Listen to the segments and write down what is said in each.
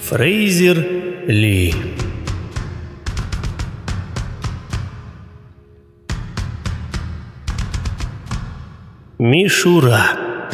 Фрейзер Ли. Мишура.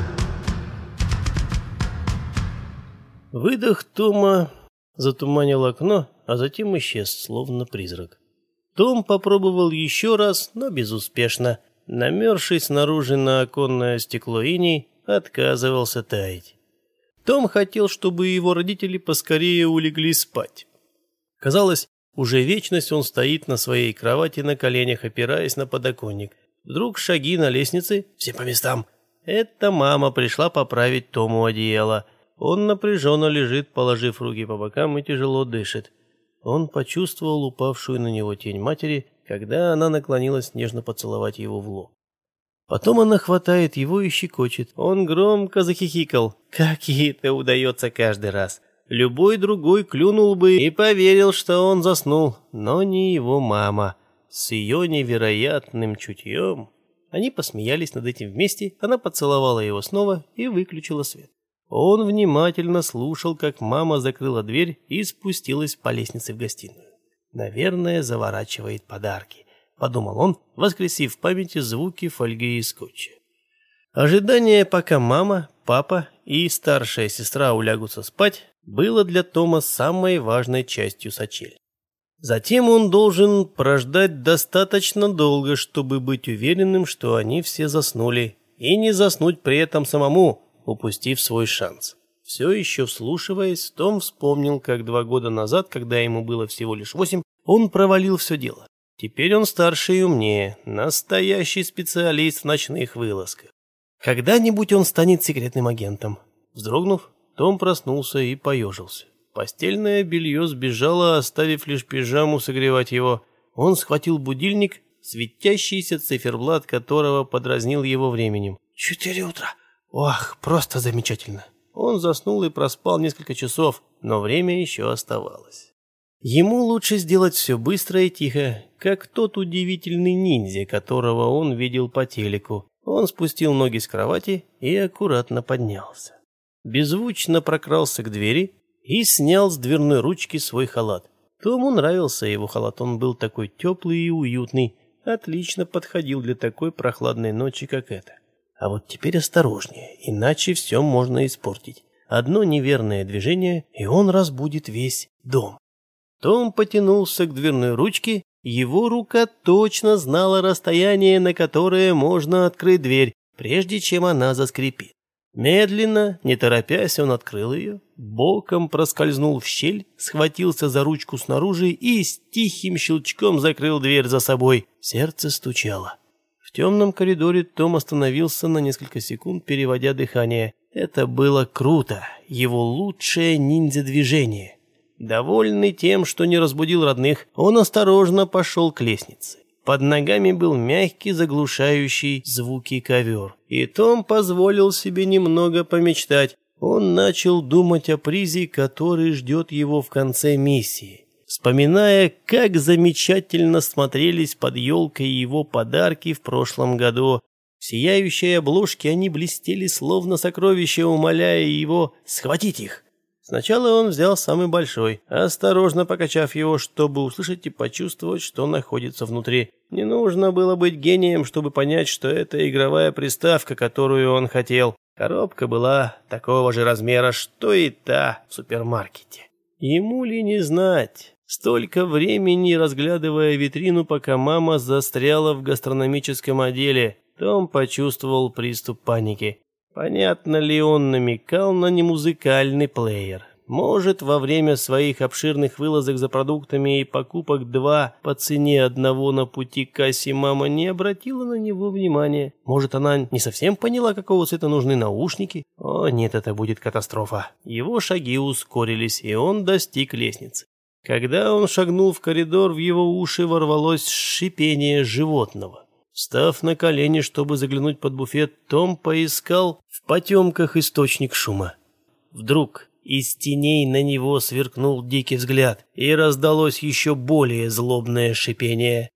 Выдох Тома затуманил окно, а затем исчез, словно призрак. Том попробовал еще раз, но безуспешно. Намерзший снаружи на оконное стекло иней отказывался таять. Том хотел, чтобы его родители поскорее улеглись спать. Казалось, уже вечность он стоит на своей кровати на коленях, опираясь на подоконник. Вдруг шаги на лестнице, все по местам. Это мама пришла поправить Тому одеяло. Он напряженно лежит, положив руки по бокам, и тяжело дышит. Он почувствовал упавшую на него тень матери, когда она наклонилась нежно поцеловать его в лоб. Потом она хватает его и щекочет. Он громко захихикал. Как ей это удается каждый раз. Любой другой клюнул бы и поверил, что он заснул, но не его мама. С ее невероятным чутьем. Они посмеялись над этим вместе, она поцеловала его снова и выключила свет. Он внимательно слушал, как мама закрыла дверь и спустилась по лестнице в гостиную. «Наверное, заворачивает подарки», — подумал он, воскресив в памяти звуки фольги и скотча. Ожидание, пока мама, папа и старшая сестра улягутся спать, было для Тома самой важной частью сочели. Затем он должен прождать достаточно долго, чтобы быть уверенным, что они все заснули, и не заснуть при этом самому, упустив свой шанс. Все еще вслушиваясь, Том вспомнил, как 2 года назад, когда ему было всего лишь 8, он провалил все дело. Теперь он старше и умнее, настоящий специалист в ночных вылазках. Когда-нибудь он станет секретным агентом. Вздрогнув, Том проснулся и поежился. Постельное белье сбежало, оставив лишь пижаму согревать его. Он схватил будильник, светящийся циферблат которого подразнил его временем. 4 утра. Ох, просто замечательно. Он заснул и проспал несколько часов, но время еще оставалось. Ему лучше сделать все быстро и тихо, как тот удивительный ниндзя, которого он видел по телеку. Он спустил ноги с кровати и аккуратно поднялся. Беззвучно прокрался к двери и снял с дверной ручки свой халат. Тому нравился его халат, он был такой теплый и уютный, отлично подходил для такой прохладной ночи, как эта. А вот теперь осторожнее, иначе все можно испортить. Одно неверное движение, и он разбудит весь дом. Том потянулся к дверной ручке, его рука точно знала расстояние, на которое можно открыть дверь, прежде чем она заскрипит. Медленно, не торопясь, он открыл ее, боком проскользнул в щель, схватился за ручку снаружи и с тихим щелчком закрыл дверь за собой. Сердце стучало. В темном коридоре Том остановился на несколько секунд, переводя дыхание. Это было круто, его лучшее ниндзя-движение. Довольный тем, что не разбудил родных, он осторожно пошел к лестнице. Под ногами был мягкий, заглушающий звуки ковер. И Том позволил себе немного помечтать. Он начал думать о призе, который ждет его в конце миссии. Вспоминая, как замечательно смотрелись под елкой его подарки в прошлом году. В сияющей обложке они блестели, словно сокровища, умоляя его схватить их. Сначала он взял самый большой, осторожно покачав его, чтобы услышать и почувствовать, что находится внутри. Не нужно было быть гением, чтобы понять, что это игровая приставка, которую он хотел. Коробка была такого же размера, что и та в супермаркете. Ему ли не знать? Столько времени, разглядывая витрину, пока мама застряла в гастрономическом отделе, Том почувствовал приступ паники. Понятно ли он намекал на немузыкальный плеер? Может, во время своих обширных вылазок за продуктами и покупок 2 по цене 1 на пути к кассе мама не обратила на него внимания? Может, она не совсем поняла, какого цвета нужны наушники? О, нет, это будет катастрофа. Его шаги ускорились, и он достиг лестницы. Когда он шагнул в коридор, в его уши ворвалось шипение животного. Встав на колени, чтобы заглянуть под буфет, Том поискал в потемках источник шума. Вдруг из теней на него сверкнул дикий взгляд, и раздалось еще более злобное шипение.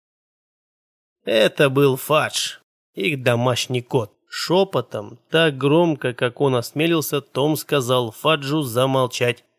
Это был Фадж, их домашний кот. Шепотом, так громко, как он осмелился, Том сказал Фаджу замолчать.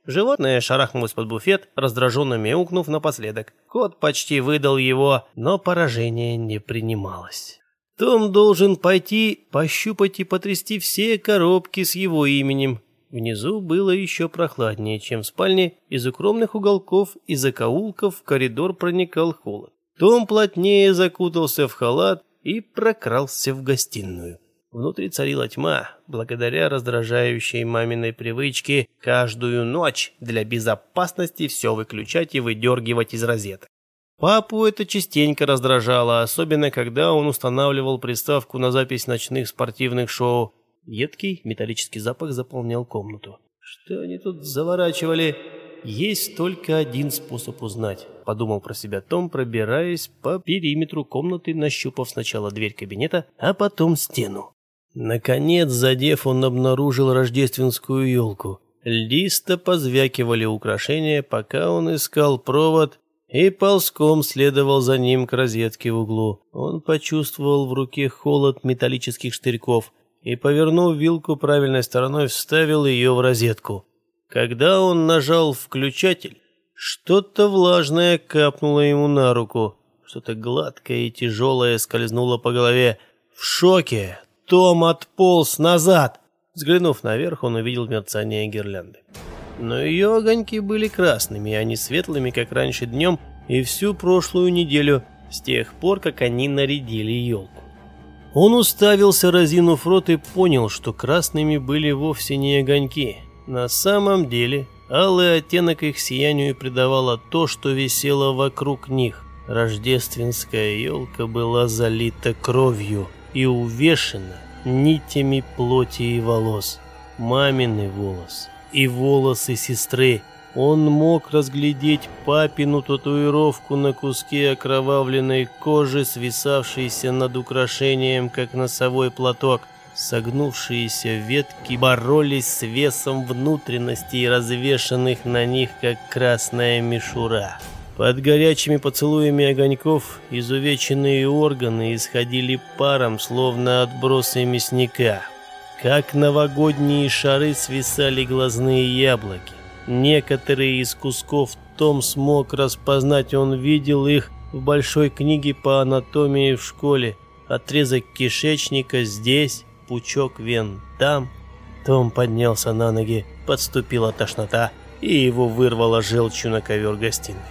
Животное шарахнулось под буфет, раздраженно мяукнув напоследок. Кот почти выдал его, но поражение не принималось. Том должен пойти, пощупать и потрясти все коробки с его именем. Внизу было еще прохладнее, чем в спальне. Из укромных уголков и закоулков в коридор проникал холод. Том плотнее закутался в халат и прокрался в гостиную. Внутри царила тьма, благодаря раздражающей маминой привычке каждую ночь для безопасности все выключать и выдергивать из розеток. Папу это частенько раздражало, особенно когда он устанавливал приставку на запись ночных спортивных шоу. Едкий металлический запах заполнял комнату. Что они тут заворачивали? Есть только один способ узнать, подумал про себя Том, пробираясь по периметру комнаты, нащупав сначала дверь кабинета, а потом стену. Наконец, задев, он обнаружил рождественскую елку. Льдисто позвякивали украшения, пока он искал провод и ползком следовал за ним к розетке в углу. Он почувствовал в руке холод металлических штырьков и, повернув вилку правильной стороной, вставил ее в розетку. Когда он нажал включатель, что-то влажное капнуло ему на руку. Что-то гладкое и тяжелое скользнуло по голове. В шоке Том отполз назад. Взглянув наверх, он увидел мерцание гирлянды. Но ее огоньки были красными, а не светлыми, как раньше днем, и всю прошлую неделю, с тех пор, как они нарядили елку. Он уставился, разинув рот, и понял, что красными были вовсе не огоньки. На самом деле, алый оттенок их сиянию придавало то, что висело вокруг них. Рождественская елка была залита кровью и увешана нитями плоти и волос. Мамины волосы и волосы сестры. Он мог разглядеть папину татуировку на куске окровавленной кожи, свисавшейся над украшением, как носовой платок. Согнувшиеся ветки боролись с весом внутренностей, развешанных на них, как красная мишура. Под горячими поцелуями огоньков изувеченные органы исходили паром, словно отбросы мясника. Как новогодние шары свисали глазные яблоки. Некоторые из кусков Том смог распознать, он видел их в большой книге по анатомии в школе. Отрезок кишечника здесь, пучок вен там. Том поднялся на ноги, подступила тошнота, и его вырвало желчью на ковер гостиной.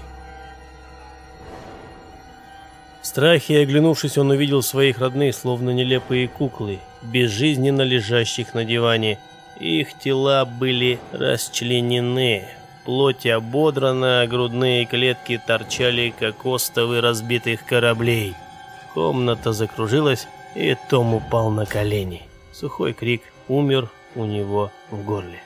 В страхе, оглянувшись, он увидел своих родных, словно нелепые куклы, безжизненно лежащих на диване. Их тела были расчленены, плоть ободрана, а грудные клетки торчали, как остовы разбитых кораблей. Комната закружилась, и Том упал на колени. Сухой крик умер у него в горле.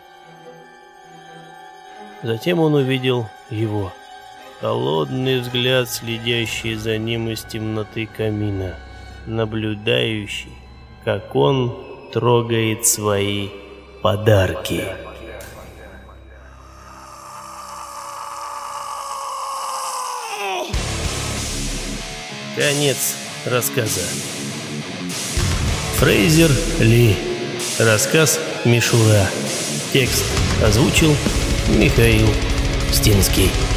Затем он увидел его. Холодный взгляд, следящий за ним из темноты камина, наблюдающий, как он трогает свои подарки. Конец рассказа. Фрейзер Ли. Рассказ «Мишура». Текст озвучил Михаил Стинский.